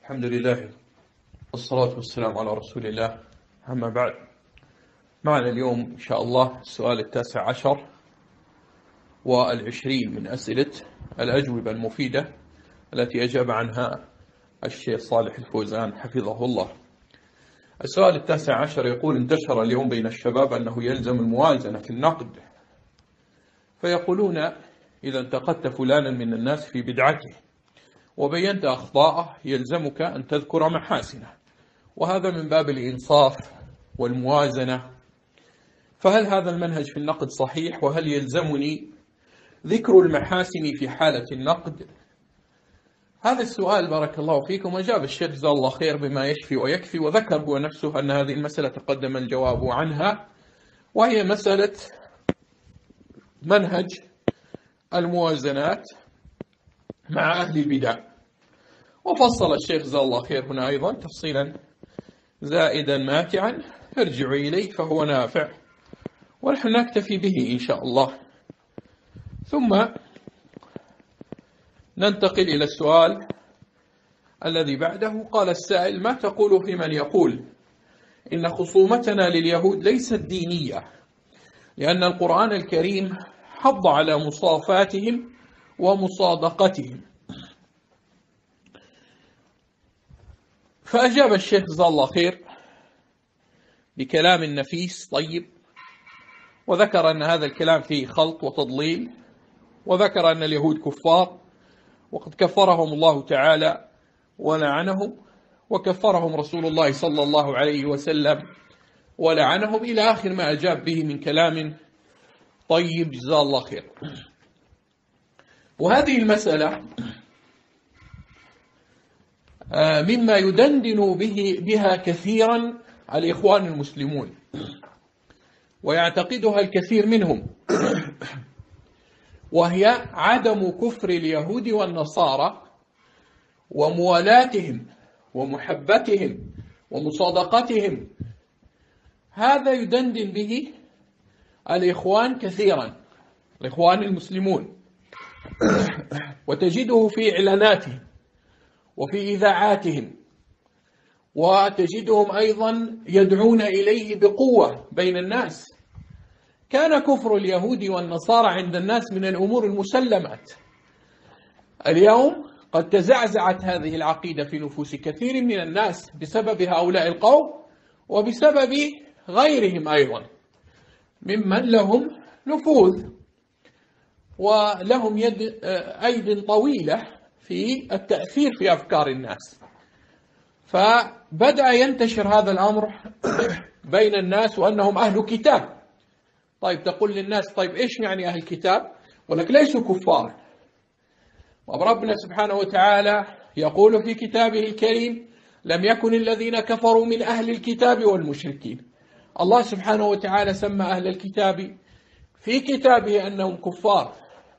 الحمد لله والصلاة والسلام على رسول الله. أما بعد، معنا اليوم إن شاء الله السؤال 19 و20 من أسئلة الأجوبة المفيدة التي أجاب عنها الشيخ صالح الفوزان حفظه الله. السؤال 19 يقول: انتشر اليوم بين الشباب أنه يلزم الموازنة في النقد، فيقولون إذا انتقدت فلانا من الناس في بدعته وبينت أخطاءه يلزمك أن تذكر محاسنه، وهذا من باب الإنصاف والموازنة. فهل هذا المنهج في النقد صحيح؟ وهل يلزمني ذكر المحاسن في حالة النقد؟ هذا السؤال بارك الله فيكم أجاب الشيخ جزاه الله خير بما يشفي ويكفي، وذكر هو نفسه أن هذه المسألة تقدم الجواب عنها، وهي مسألة منهج الموازنات مع أهل البدع. وفصل الشيخ جزاه الله خير هنا أيضا تفصيلا زائدا ماتعا، ارجعوا إليه فهو نافع، ونحن نكتفي به إن شاء الله. ثم ننتقل إلى السؤال الذي بعده. قال السائل: ما تقول في من يقول إن خصومتنا لليهود ليست دينية، لأن القرآن الكريم حض على مصافاتهم ومصادقتهم؟ فأجاب الشيخ جزاه الله خير بكلام نفيس طيب، وذكر أن هذا الكلام فيه خلط وتضليل، وذكر أن اليهود كفار وقد كفرهم الله تعالى ولعنهم، وكفرهم رسول الله صلى الله عليه وسلم ولعنهم، إلى آخر ما أجاب به من كلام طيب جزاه الله خير. وهذه المسألة مما يدندن بها كثيرا الإخوان المسلمون، ويعتقدها الكثير منهم، وهي عدم كفر اليهود والنصارى وموالاتهم ومحبتهم ومصادقتهم. هذا يدندن به الإخوان كثيرا، الإخوان المسلمون، وتجده في إعلاناتهم وفي إذاعاتهم، وتجدهم أيضا يدعون إليه بقوة بين الناس. كان كفر اليهود والنصارى عند الناس من الأمور المسلمات. اليوم قد تزعزعت هذه العقيدة في نفوس كثير من الناس بسبب هؤلاء القوم، وبسبب غيرهم أيضا ممن لهم نفوذ ولهم أيد طويلة في التأثير في أفكار الناس. فبدأ ينتشر هذا الأمر بين الناس وأنهم أهل كتاب. طيب تقول للناس: طيب إيش يعني أهل كتاب؟ ولك ليسوا كفار. وربنا سبحانه وتعالى يقول في كتابه الكريم: لم يكن الذين كفروا من أهل الكتاب والمشركين. الله سبحانه وتعالى سمى أهل الكتاب في كتابه أنهم كفار،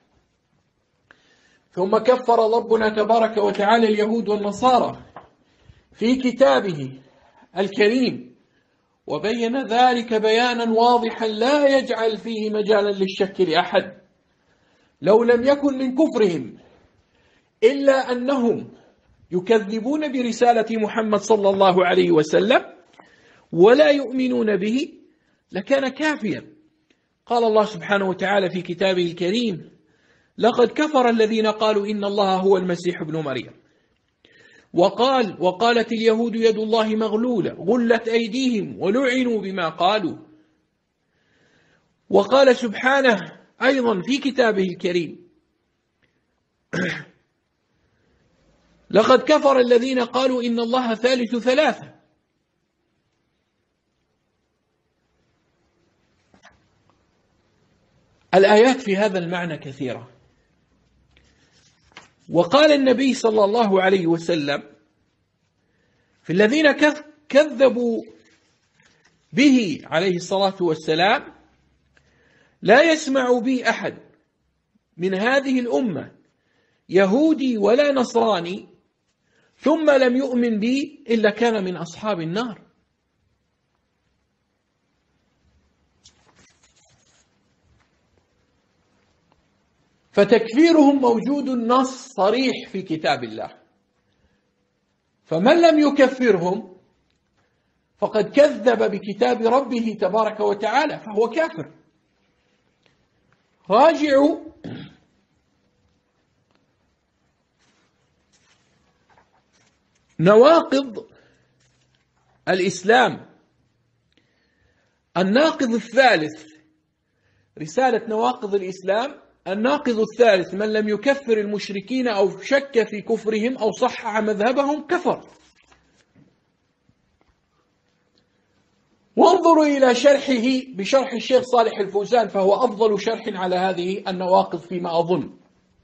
ثم كفر ربنا تبارك وتعالى اليهود والنصارى في كتابه الكريم، وبين ذلك بيانا واضحا لا يجعل فيه مجالا للشك لأحد. لو لم يكن من كفرهم إلا أنهم يكذبون برسالة محمد صلى الله عليه وسلم ولا يؤمنون به لكان كافيا. قال الله سبحانه وتعالى في كتابه الكريم: لقد كفر الذين قالوا إن الله هو المسيح ابن مريم، وقالت اليهود يد الله مغلولة غلت أيديهم ولعنوا بما قالوا. وقال سبحانه أيضا في كتابه الكريم: لقد كفر الذين قالوا إن الله ثالث ثلاثة. الآيات في هذا المعنى كثيرة. وقال النبي صلى الله عليه وسلم في الذين كذبوا به عليه الصلاة والسلام: لا يسمع بي أحد من هذه الأمة يهودي ولا نصراني ثم لم يؤمن بي إلا كان من أصحاب النار. فتكفيرهم موجود، نص صريح في كتاب الله. فمن لم يكفرهم فقد كذب بكتاب ربه تبارك وتعالى فهو كافر. راجعوا نواقض الإسلام. الناقض الثالث، رسالة نواقض الإسلام، الناقض الثالث: من لم يكفر المشركين أو شك في كفرهم أو صحح مذهبهم كفر. وانظروا إلى شرحه بشرح الشيخ صالح الفوزان، فهو أفضل شرح على هذه النواقض فيما أظن،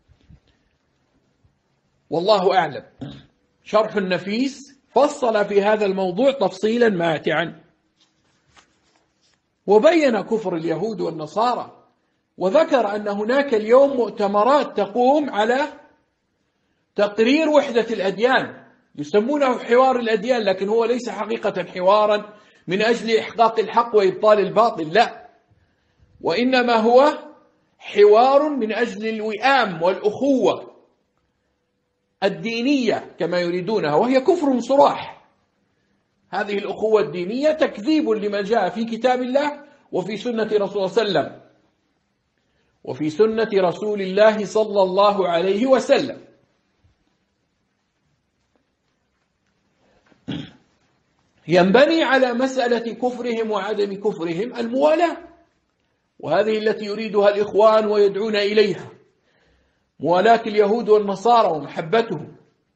والله أعلم. شرح نفيس فصل في هذا الموضوع تفصيلا ماتعا، وبين كفر اليهود والنصارى، وذكر أن هناك اليوم مؤتمرات تقوم على تقرير وحدة الأديان، يسمونه حوار الأديان، لكن هو ليس حقيقة حوارا من أجل إحقاق الحق وإبطال الباطل، لا، وإنما هو حوار من أجل الوئام والأخوة الدينية كما يريدونها، وهي كفر صراح. هذه الأخوة الدينية تكذيب لما جاء في كتاب الله وفي سنة رسول الله صلى الله عليه وسلم، وفي سنة رسول الله صلى الله عليه وسلم. ينبني على مسألة كفرهم وعدم كفرهم الموالاة، وهذه التي يريدها الإخوان ويدعون إليها، موالاة اليهود والنصارى ومحبتهم.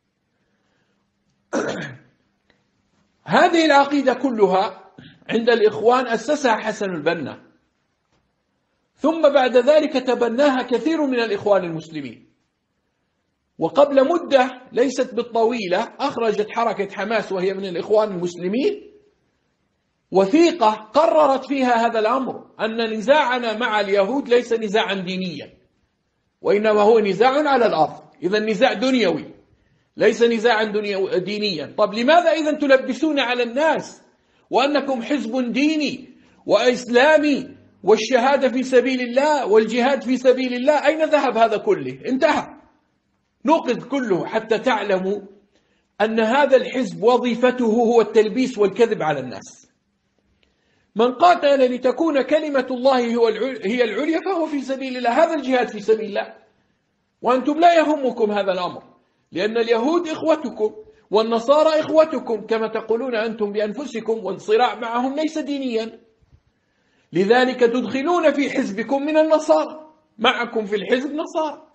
هذه العقيدة كلها عند الإخوان أسسها حسن البنا، ثم بعد ذلك تبناها كثير من الإخوان المسلمين. وقبل مدة ليست بالطويلة أخرجت حركة حماس، وهي من الإخوان المسلمين، وثيقة قررت فيها هذا الأمر، أن نزاعنا مع اليهود ليس نزاعا دينيا، وإنما هو نزاع على الأرض. إذا نزاع دنيوي ليس نزاعا دينيا. طب لماذا إذا تلبسون على الناس وأنكم حزب ديني وإسلامي والشهادة في سبيل الله والجهاد في سبيل الله؟ أين ذهب هذا كله؟ انتهى. نوقظ كله حتى تعلموا أن هذا الحزب وظيفته هو التلبيس والكذب على الناس. من قاتل لتكون كلمة الله هي العليا فهو في سبيل الله، هذا الجهاد في سبيل الله، وأنتم لا يهمكم هذا الأمر، لأن اليهود إخوتكم والنصارى إخوتكم كما تقولون أنتم بأنفسكم، والصراع معهم ليس دينيا. لذلك تدخلون في حزبكم من النصارى، معكم في الحزب نصارى.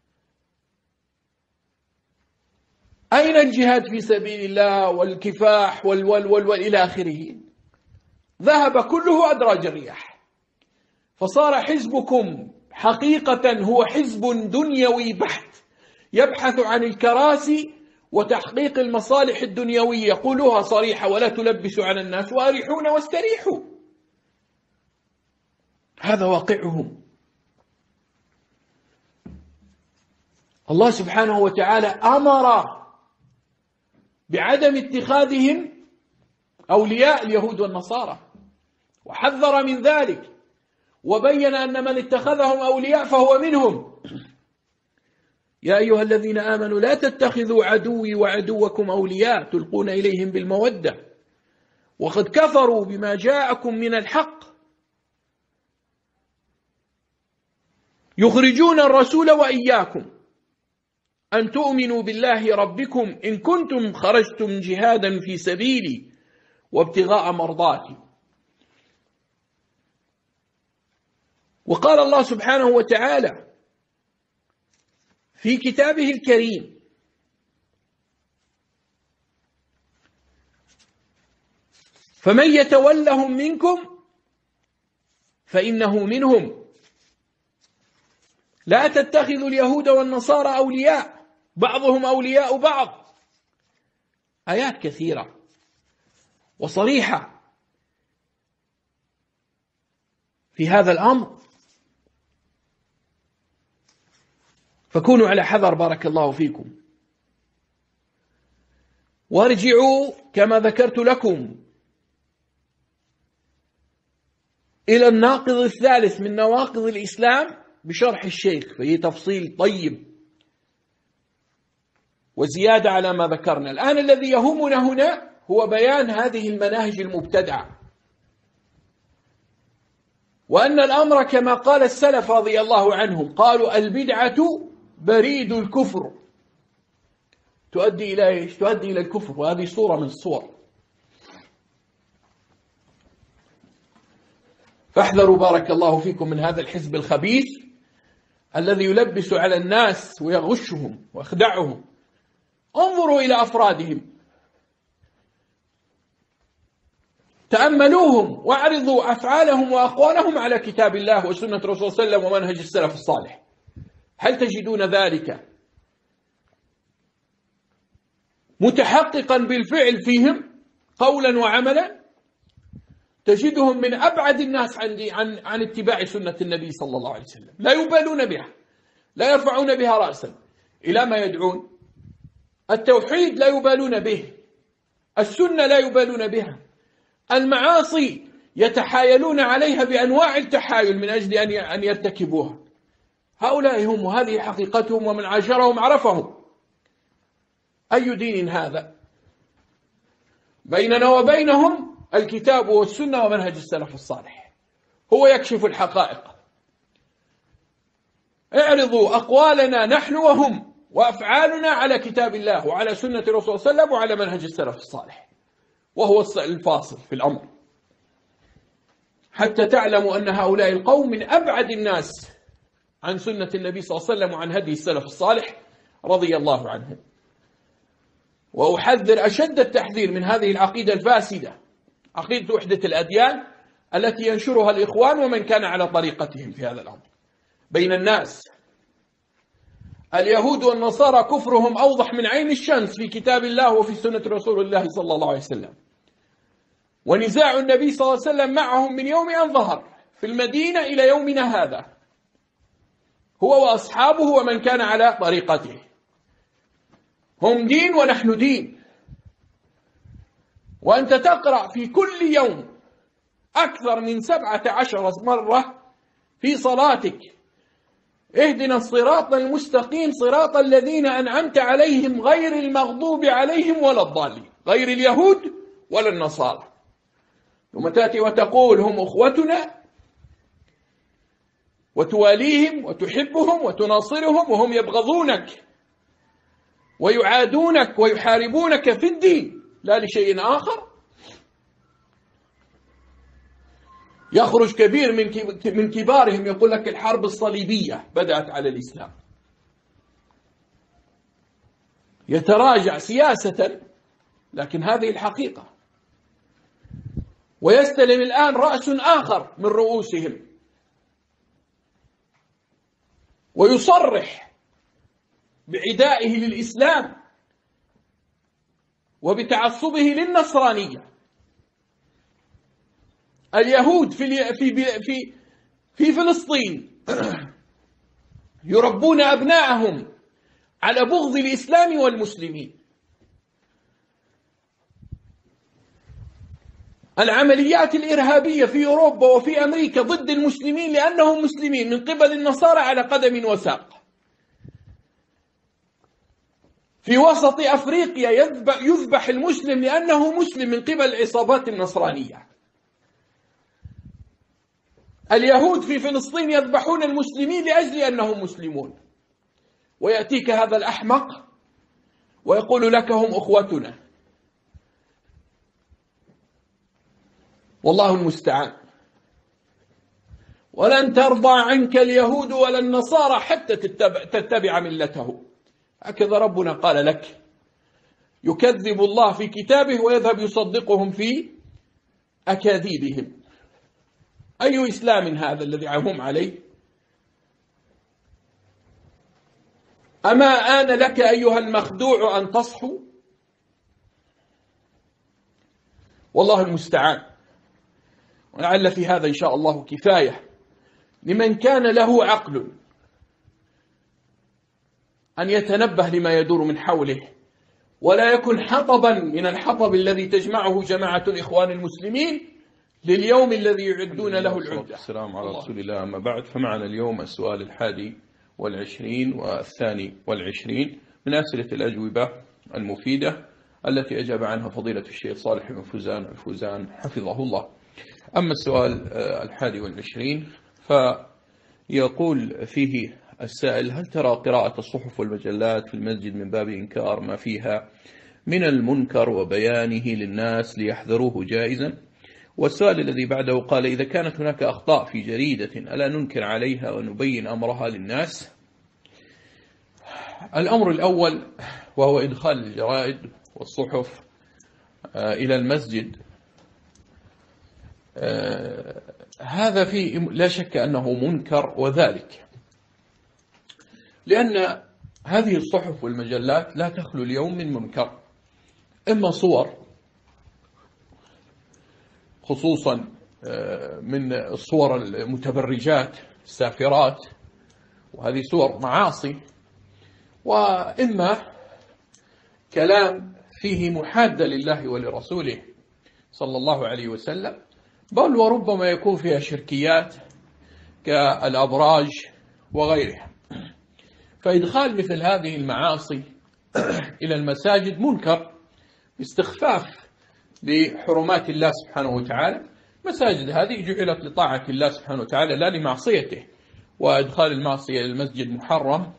أين الجهاد في سبيل الله والكفاح إلى آخره؟ ذهب كله أدراج الرياح، فصار حزبكم حقيقة هو حزب دنيوي بحت، يبحث عن الكراسي وتحقيق المصالح الدنيوية، يقولوها صريحة ولا تلبسوا على الناس، وأريحون واستريحوا. هذا واقعهم. الله سبحانه وتعالى أمر بعدم اتخاذهم أولياء اليهود والنصارى، وحذر من ذلك، وبين أن من اتخذهم أولياء فهو منهم. يا أيها الذين آمنوا لا تتخذوا عدوي وعدوكم أولياء تلقون إليهم بالمودة وقد كفروا بما جاءكم من الحق يخرجون الرسول وإياكم أن تؤمنوا بالله ربكم إن كنتم خرجتم جهادا في سبيلي وابتغاء مرضاتي. وقال الله سبحانه وتعالى في كتابه الكريم: فمن يتولهم منكم فإنه منهم لا تتخذوا اليهود والنصارى أولياء بعضهم أولياء بعض. آيات كثيرة وصريحة في هذا الأمر، فكونوا على حذر بارك الله فيكم. وارجعوا كما ذكرت لكم إلى الناقض الثالث من نواقض الإسلام بشرح الشيخ، فيه تفصيل طيب وزيادة على ما ذكرنا. الآن الذي يهمنا هنا هو بيان هذه المناهج المبتدعة، وأن الأمر كما قال السلف رضي الله عنهم، قالوا البدعة بريد الكفر، تؤدي إلى إيش؟ تؤدي إلى الكفر، وهذه صورة من الصور. فاحذروا بارك الله فيكم من هذا الحزب الخبيث الذي يلبس على الناس ويغشهم ويخدعهم. انظروا إلى أفرادهم، تأملوهم واعرضوا أفعالهم وأقوالهم على كتاب الله وسنة رسول صلى الله عليه وسلم ومنهج السلف الصالح. هل تجدون ذلك متحققا بالفعل فيهم قولا وعملا؟ تجدهم من أبعد الناس عن اتباع سنة النبي صلى الله عليه وسلم، لا يبالون بها، لا يرفعون بها رأسا. إلى ما يدعون؟ التوحيد لا يبالون به، السنة لا يبالون بها، المعاصي يتحايلون عليها بأنواع التحايل من أجل أن يرتكبوها. هؤلاء هم، وهذه حقيقتهم، ومن عاشرهم عرفهم. أي دين هذا؟ بيننا وبينهم الكتاب والسنة ومنهج السلف الصالح، هو يكشف الحقائق. اعرضوا أقوالنا نحن وهم وأفعالنا على كتاب الله وعلى سنة رسول صلى الله عليه وسلم وعلى منهج السلف الصالح، وهو الفاصل في الأمر، حتى تعلموا أن هؤلاء القوم من أبعد الناس عن سنة النبي صلى الله عليه وسلم وعن هدي السلف الصالح رضي الله عنهم. وأحذر أشد التحذير من هذه العقيدة الفاسدة، عقيدة وحدة الأديان التي ينشرها الإخوان ومن كان على طريقتهم في هذا الأمر بين الناس. اليهود والنصارى كفرهم أوضح من عين الشمس في كتاب الله وفي سنة رسول الله صلى الله عليه وسلم، ونزاع النبي صلى الله عليه وسلم معهم من يوم أن ظهر في المدينة إلى يومنا هذا، هو وأصحابه ومن كان على طريقته. هم دين ونحن دين. وأنت تقرأ في كل يوم أكثر من 17 مرة في صلاتك: اهدنا الصراط المستقيم صراط الذين أنعمت عليهم غير المغضوب عليهم ولا الضالين، غير اليهود ولا النصارى. ثم تأتي وتقول هم أخوتنا، وتواليهم وتحبهم وتناصرهم، وهم يبغضونك ويعادونك ويحاربونك في الدين لا لشيء آخر. يخرج كبير من كبارهم يقول لك الحرب الصليبية بدأت على الإسلام. يتراجع سياسة، لكن هذه الحقيقة. ويستلم الآن رأس آخر من رؤوسهم ويصرح بعدائه للإسلام وبتعصبه للنصرانية. اليهود في فلسطين يربون أبناءهم على بغض الإسلام والمسلمين. العمليات الإرهابية في أوروبا وفي أمريكا ضد المسلمين لأنهم مسلمين من قبل النصارى على قدم وساق. في وسط أفريقيا يذبح المسلم لأنه مسلم من قبل العصابات النصرانية. اليهود في فلسطين يذبحون المسلمين لأجل أنهم مسلمون. ويأتيك هذا الأحمق ويقول لك هم أخوتنا. والله المستعان. ولن ترضى عنك اليهود ولا النصارى حتى تتبع ملته. هكذا ربنا قال لك. يكذب الله في كتابه ويذهب يصدقهم في أكاذيبهم. أي إسلام هذا الذي هم عليه؟ أما آن لك أيها المخدوع أن تصحو؟ والله المستعان. ولعل في هذا إن شاء الله كفاية لمن كان له عقل أن يتنبه لما يدور من حوله، ولا يكن حطبا من الحطب الذي تجمعه جماعة الإخوان المسلمين لليوم الذي يعدون له العدة. السلام على رسول الله. أما بعد، فمعنا اليوم السؤال 21 والثاني والعشرين من أسئلة الأجوبة المفيدة التي أجاب عنها فضيلة الشيخ صالح بن فوزان حفظه الله. أما السؤال 21 فيقول فيه السائل: هل ترى قراءة الصحف والمجلات في المسجد من باب إنكار ما فيها من المنكر وبيانه للناس ليحذروه جائزا؟ والسؤال الذي بعده قال: إذا كانت هناك أخطاء في جريدة ألا ننكر عليها ونبين أمرها للناس؟ الأمر الأول وهو إدخال الجرائد والصحف إلى المسجد، هذا فيه لا شك أنه منكر، وذلك لأن هذه الصحف والمجلات لا تخلو اليوم من منكر، إما صور خصوصا من الصور المتبرجات السافرات، وهذه صور معاصي، وإما كلام فيه محادة لله ولرسوله صلى الله عليه وسلم، بل وربما يكون فيها شركيات كالأبراج وغيرها. فإدخال مثل هذه المعاصي إلى المساجد منكر باستخفاف بحرمات الله سبحانه وتعالى. مساجد هذه جعلت لطاعة الله سبحانه وتعالى لا لمعصيته، وإدخال المعصية إلى المسجد محرم.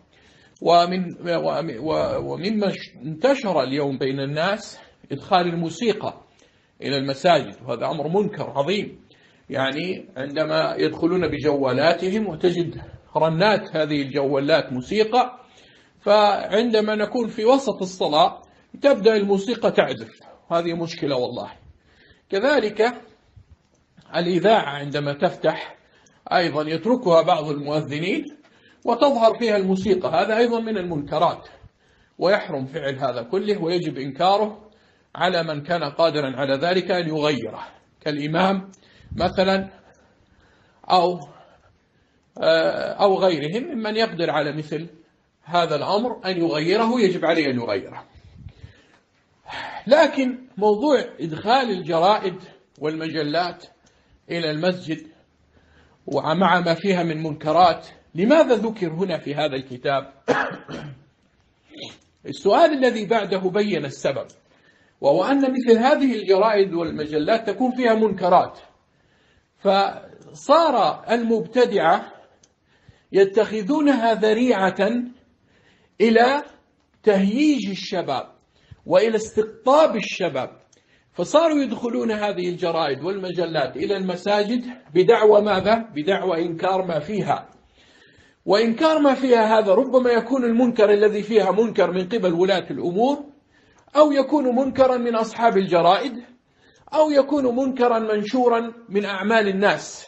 ومما انتشر اليوم بين الناس إدخال الموسيقى إلى المساجد، وهذا أمر منكر عظيم. يعني عندما يدخلون بجوالاتهم وتجد رنات هذه الجوالات موسيقى، فعندما نكون في وسط الصلاة تبدأ الموسيقى تعزف، هذه مشكلة والله. كذلك الإذاعة عندما تفتح أيضا يتركها بعض المؤذنين وتظهر فيها الموسيقى، هذا أيضا من المنكرات، ويحرم فعل هذا كله، ويجب إنكاره على من كان قادرا على ذلك أن يغيره، كالإمام مثلا أو غيرهم ممن يقدر على مثل هذا الأمر أن يغيره، يجب عليه أن يغيره. لكن موضوع إدخال الجرائد والمجلات إلى المسجد ومع ما فيها من منكرات، لماذا ذكر هنا في هذا الكتاب؟ السؤال الذي بعده بين السبب، وهو أن مثل هذه الجرائد والمجلات تكون فيها منكرات، فصار المبتدعة يتخذونها ذريعة إلى تهييج الشباب وإلى استقطاب الشباب، فصاروا يدخلون هذه الجرائد والمجلات إلى المساجد بدعوى ماذا؟ بدعوى إنكار ما فيها. وإنكار ما فيها هذا ربما يكون المنكر الذي فيها منكر من قبل ولاة الأمور، أو يكون منكرا من أصحاب الجرائد، أو يكون منكرا منشورا من أعمال الناس.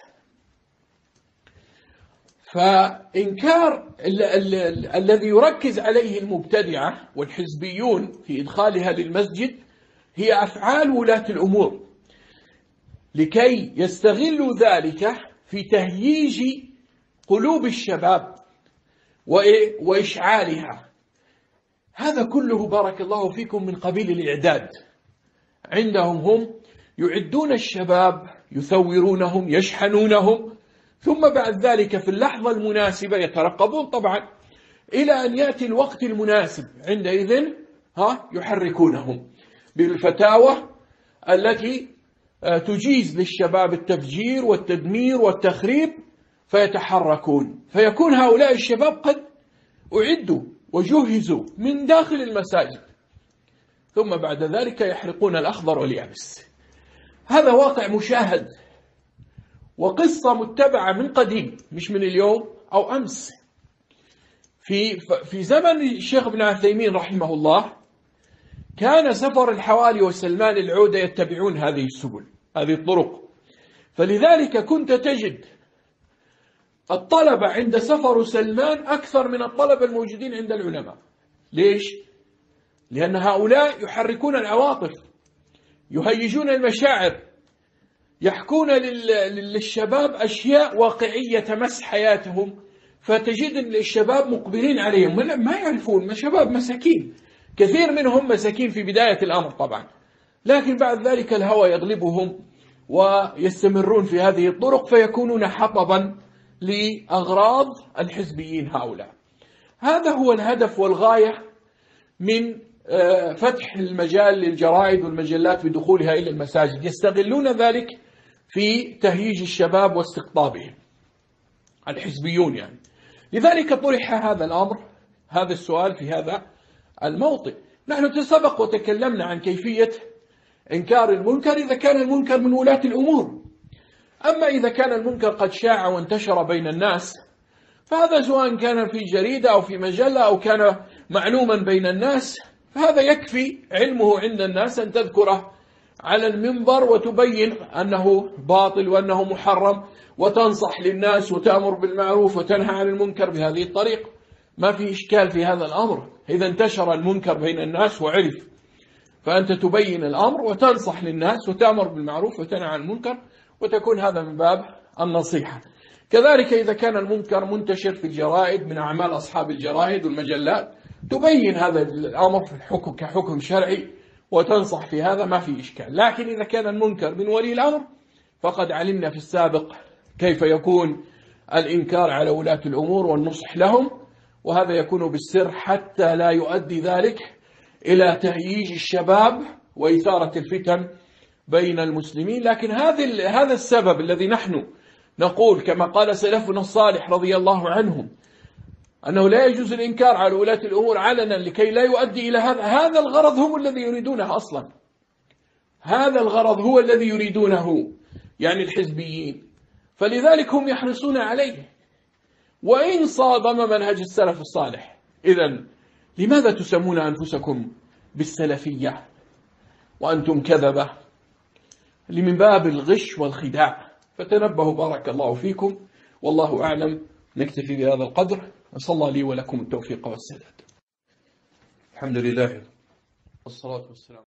فإنكار الذي يركز عليه المبتدعة والحزبيون في إدخالها للمسجد هي أفعال ولاة الأمور، لكي يستغلوا ذلك في تهييج قلوب الشباب وإشعالها. هذا كله بارك الله فيكم من قبيل الإعداد. عندهم هم يعدون الشباب، يثورونهم، يشحنونهم، ثم بعد ذلك في اللحظة المناسبة يترقبون طبعا إلى أن يأتي الوقت المناسب، عندئذ يحركونهم بالفتاوى التي تجيز للشباب التفجير والتدمير والتخريب، فيتحركون، فيكون هؤلاء الشباب قد أعدوا وجهزوا من داخل المساجد، ثم بعد ذلك يحرقون الأخضر واليابس. هذا واقع مشاهد وقصة متبعة من قديم، مش من اليوم أو أمس. في زمن الشيخ ابن عثيمين رحمه الله كان سفر الحوالي وسلمان العودة يتبعون هذه السبل، هذه الطرق، فلذلك كنت تجد الطلبة عند سفر سلمان أكثر من الطلبة الموجودين عند العلماء. ليش؟ لأن هؤلاء يحركون العواطف، يهيجون المشاعر، يحكون للشباب أشياء واقعية تمس حياتهم، فتجد الشباب مقبلين عليهم، ما يعرفون، شباب مساكين، كثير منهم مساكين في بداية الأمر طبعا، لكن بعد ذلك الهوى يغلبهم ويستمرون في هذه الطرق، فيكونون حطبا لأغراض الحزبيين هؤلاء. هذا هو الهدف والغاية من فتح المجال للجرائد والمجلات بدخولها إلى المساجد، يستغلون ذلك في تهييج الشباب واستقطابهم، الحزبيون يعني. لذلك طرح هذا الأمر، هذا السؤال في هذا الموطن. نحن سبق وتكلمنا عن كيفية إنكار المنكر إذا كان المنكر من ولاة الأمور. أما إذا كان المنكر قد شاع وانتشر بين الناس، فهذا سواء كان في جريدة أو في مجلة أو كان معلوما بين الناس، فهذا يكفي علمه عند الناس أن تذكره على المنبر وتبين أنه باطل وأنه محرم، وتنصح للناس وتأمر بالمعروف وتنهى عن المنكر بهذه الطريقة. ما في إشكال في هذا الأمر إذا انتشر المنكر بين الناس وعرف، فأنت تبين الأمر وتنصح للناس وتأمر بالمعروف وتنهى عن المنكر، وتكون هذا من باب النصيحة. كذلك إذا كان المنكر منتشر في الجرائد من أعمال أصحاب الجرائد والمجلات، تبين هذا الأمر في الحكم كحكم شرعي وتنصح في هذا، ما في إشكال. لكن إذا كان المنكر من ولي الأمر، فقد علمنا في السابق كيف يكون الإنكار على ولاة الأمور والنصح لهم، وهذا يكون بالسر حتى لا يؤدي ذلك إلى تهييج الشباب وإثارة الفتن بين المسلمين. لكن هذا السبب الذي نحن نقول كما قال سلفنا الصالح رضي الله عنهم أنه لا يجوز الإنكار على ولاة الأمور علنا لكي لا يؤدي إلى هذا الغرض هو الذي يريدونه أصلا. هذا الغرض هو الذي يريدونه يعني الحزبيين، فلذلك هم يحرصون عليه وإن صادم منهج السلف الصالح. إذن لماذا تسمون أنفسكم بالسلفية وأنتم كذبة؟ من باب الغش والخداع. فتنبهوا بارك الله فيكم، والله أعلم. نكتفي بهذا القدر، وصلى الله لي ولكم التوفيق والسداد. الحمد لله والصلاة والسلام.